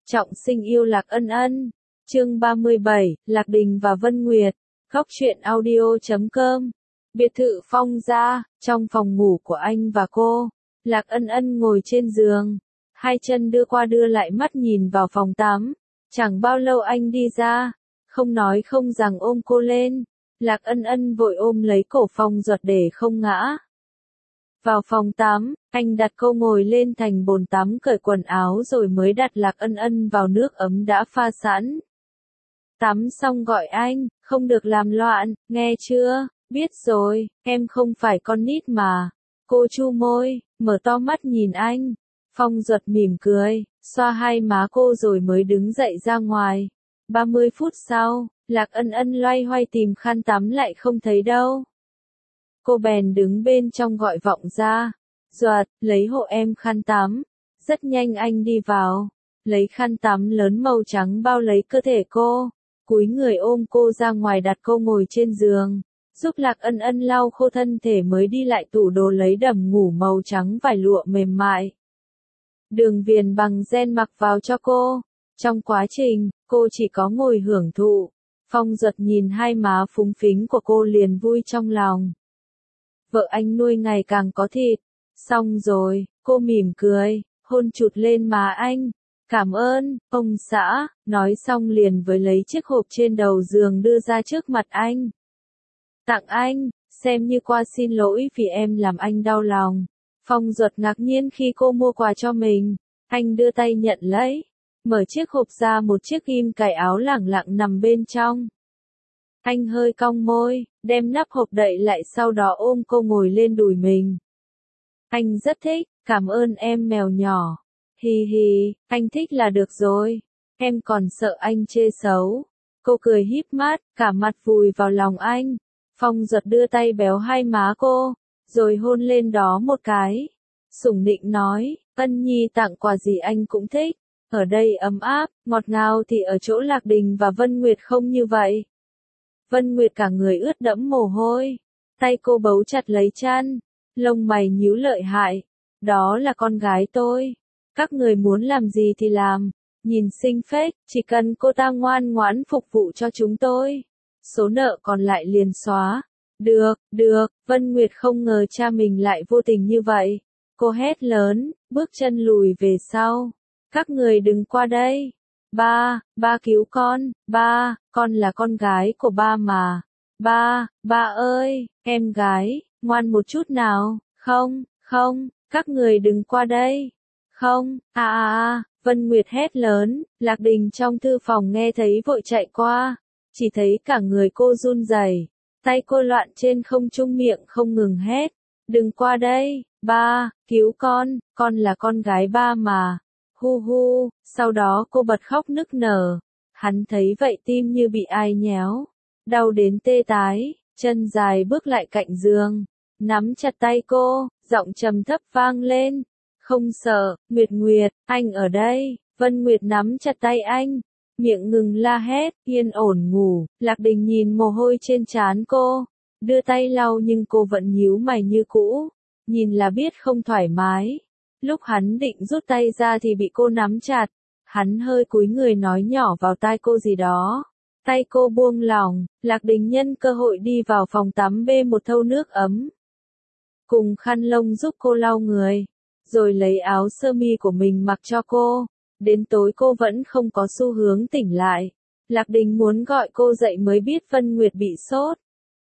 Trọng sinh yêu Lạc Ân Ân. Chương 37, Lạc Đình và Vân Nguyệt. Góc truyện audio.com. Biệt thự Phong gia, trong phòng ngủ của anh và cô, Lạc Ân Ân ngồi trên giường, hai chân đưa qua đưa lại mắt nhìn vào phòng tắm. Chẳng bao lâu anh đi ra, không nói không rằng ôm cô lên. Lạc Ân Ân vội ôm lấy cổ Phong Duật để không ngã. Vào phòng tắm, anh đặt cô ngồi lên thành bồn tắm cởi quần áo rồi mới đặt Lạc Ân Ân vào nước ấm đã pha sẵn. Tắm xong gọi anh, không được làm loạn, nghe chưa? Biết rồi, em không phải con nít mà. Cô chu môi, mở to mắt nhìn anh. Phong Duật mỉm cười, xoa hai má cô rồi mới đứng dậy ra ngoài. 30 phút sau, Lạc Ân Ân loay hoay tìm khăn tắm lại không thấy đâu. Cô bèn đứng bên trong gọi vọng ra. Duật, lấy hộ em khăn tắm. Rất nhanh anh đi vào, lấy khăn tắm lớn màu trắng bao lấy cơ thể cô, cúi người ôm cô ra ngoài đặt cô ngồi trên giường, giúp Lạc Ân Ân lau khô thân thể mới đi lại tủ đồ lấy đầm ngủ màu trắng vải lụa mềm mại. Đường viền bằng ren mặc vào cho cô. Trong quá trình, cô chỉ có ngồi hưởng thụ. Phong Duật nhìn hai má phúng phính của cô liền vui trong lòng. Vợ anh nuôi ngày càng có thịt. Xong rồi, cô mỉm cười, hôn chụt lên má anh. Cảm ơn, ông xã, nói xong liền với lấy chiếc hộp trên đầu giường đưa ra trước mặt anh. Tặng anh, xem như qua xin lỗi vì em làm anh đau lòng. Phong Duật ngạc nhiên khi cô mua quà cho mình. Anh đưa tay nhận lấy, mở chiếc hộp ra một chiếc ghim cài áo lẳng lặng nằm bên trong. Anh hơi cong môi, đem nắp hộp đậy lại sau đó ôm cô ngồi lên đùi mình. Anh rất thích, cảm ơn em mèo nhỏ. Hi hi, anh thích là được rồi. Em còn sợ anh chê xấu. Cô cười híp mắt, cả mặt vùi vào lòng anh. Phong Duật đưa tay béo hai má cô, rồi hôn lên đó một cái. Sủng nịnh nói, Ân Nhi tặng quà gì anh cũng thích. Ở đây ấm áp, ngọt ngào thì ở chỗ Lạc Đình và Vân Nguyệt không như vậy. Vân Nguyệt cả người ướt đẫm mồ hôi. Tay cô bấu chặt lấy chăn, lông mày nhíu lợi hại. Đó là con gái tôi. Các người muốn làm gì thì làm. Nhìn xinh phết, chỉ cần cô ta ngoan ngoãn phục vụ cho chúng tôi. Số nợ còn lại liền xóa. Được, Vân Nguyệt không ngờ cha mình lại vô tình như vậy. Cô hét lớn, bước chân lùi về sau. Các người đừng qua đây. Ba cứu con là con gái của ba mà. Ba ơi, em gái, ngoan một chút nào, không, các người đừng qua đây. Không, Vân Nguyệt hét lớn, Lạc Đình trong thư phòng nghe thấy vội chạy qua, chỉ thấy cả người cô run rẩy, tay cô loạn trên không trung miệng không ngừng hét, đừng qua đây, ba, cứu con là con gái ba mà. Hu hu, sau đó cô bật khóc nức nở. Hắn thấy vậy tim như bị ai nhéo, đau đến tê tái, chân dài bước lại cạnh giường, nắm chặt tay cô, giọng trầm thấp vang lên. Không sợ, Nguyệt, anh ở đây. Vân Nguyệt nắm chặt tay anh, miệng ngừng la hét, yên ổn ngủ. Lạc Đình nhìn mồ hôi trên trán cô, đưa tay lau nhưng cô vẫn nhíu mày như cũ, nhìn là biết không thoải mái. Lúc hắn định rút tay ra thì bị cô nắm chặt, hắn hơi cúi người nói nhỏ vào tai cô gì đó. Tay cô buông lỏng, Lạc Đình nhân cơ hội đi vào phòng tắm bê một thau nước ấm, cùng khăn lông giúp cô lau người, rồi lấy áo sơ mi của mình mặc cho cô. Đến tối cô vẫn không có xu hướng tỉnh lại. Lạc Đình muốn gọi cô dậy mới biết Vân Nguyệt bị sốt.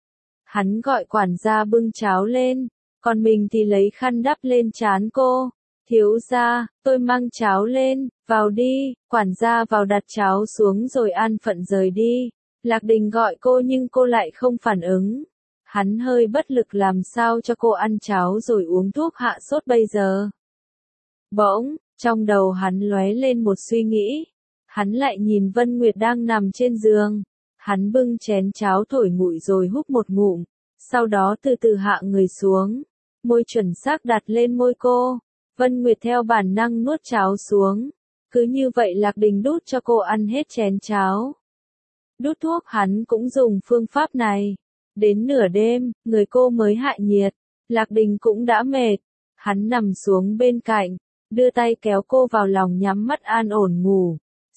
Hắn gọi quản gia bưng cháo lên, còn mình thì lấy khăn đắp lên trán cô. Thiếu gia, tôi mang cháo lên, vào đi. Quản gia vào đặt cháo xuống rồi an phận rời đi. Lạc Đình gọi cô nhưng cô lại không phản ứng. Hắn hơi bất lực làm sao cho cô ăn cháo rồi uống thuốc hạ sốt bây giờ. Bỗng, trong đầu hắn lóe lên một suy nghĩ. Hắn lại nhìn Vân Nguyệt đang nằm trên giường. Hắn bưng chén cháo thổi nguội rồi húp một ngụm. Sau đó từ từ hạ người xuống. Môi chuẩn xác đặt lên môi cô. Vân Nguyệt theo bản năng nuốt cháo xuống. Cứ như vậy Lạc Đình đút cho cô ăn hết chén cháo. Đút thuốc hắn cũng dùng phương pháp này. Đến nửa đêm, người cô mới hạ nhiệt. Lạc Đình cũng đã mệt. Hắn nằm xuống bên cạnh, đưa tay kéo cô vào lòng nhắm mắt an ổn ngủ.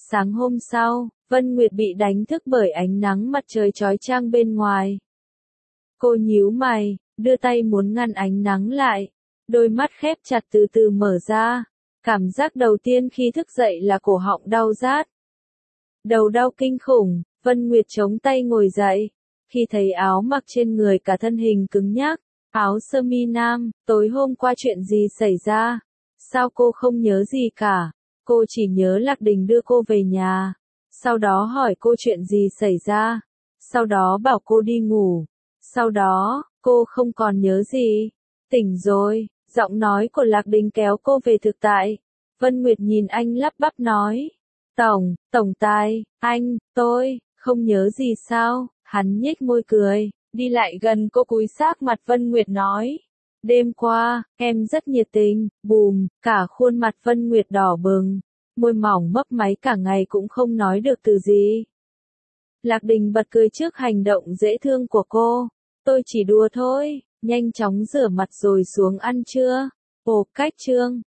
Sáng hôm sau, Vân Nguyệt bị đánh thức bởi ánh nắng mặt trời chói chang bên ngoài. Cô nhíu mày, đưa tay muốn ngăn ánh nắng lại. Đôi mắt khép chặt từ từ mở ra. Cảm giác đầu tiên khi thức dậy là cổ họng đau rát. Đầu đau kinh khủng, Vân Nguyệt chống tay ngồi dậy. Khi thấy áo mặc trên người cả thân hình cứng nhắc, áo sơ mi nam, tối hôm qua chuyện gì xảy ra? Sao cô không nhớ gì cả? Cô chỉ nhớ Lạc Đình đưa cô về nhà. Sau đó hỏi cô chuyện gì xảy ra. Sau đó bảo cô đi ngủ. Sau đó, cô không còn nhớ gì. Tỉnh rồi, giọng nói của Lạc Đình kéo cô về thực tại. Vân Nguyệt nhìn anh lắp bắp nói. Tổng tài, tôi, không nhớ gì sao? Hắn nhếch môi cười, đi lại gần cô cúi sát mặt Vân Nguyệt nói. Đêm qua, em rất nhiệt tình, bùm, cả khuôn mặt Vân Nguyệt đỏ bừng. Môi mỏng mấp máy cả ngày cũng không nói được từ gì. Lạc Đình bật cười trước hành động dễ thương của cô. Tôi chỉ đùa thôi, nhanh chóng rửa mặt rồi xuống ăn trưa. Ồ, cách trương.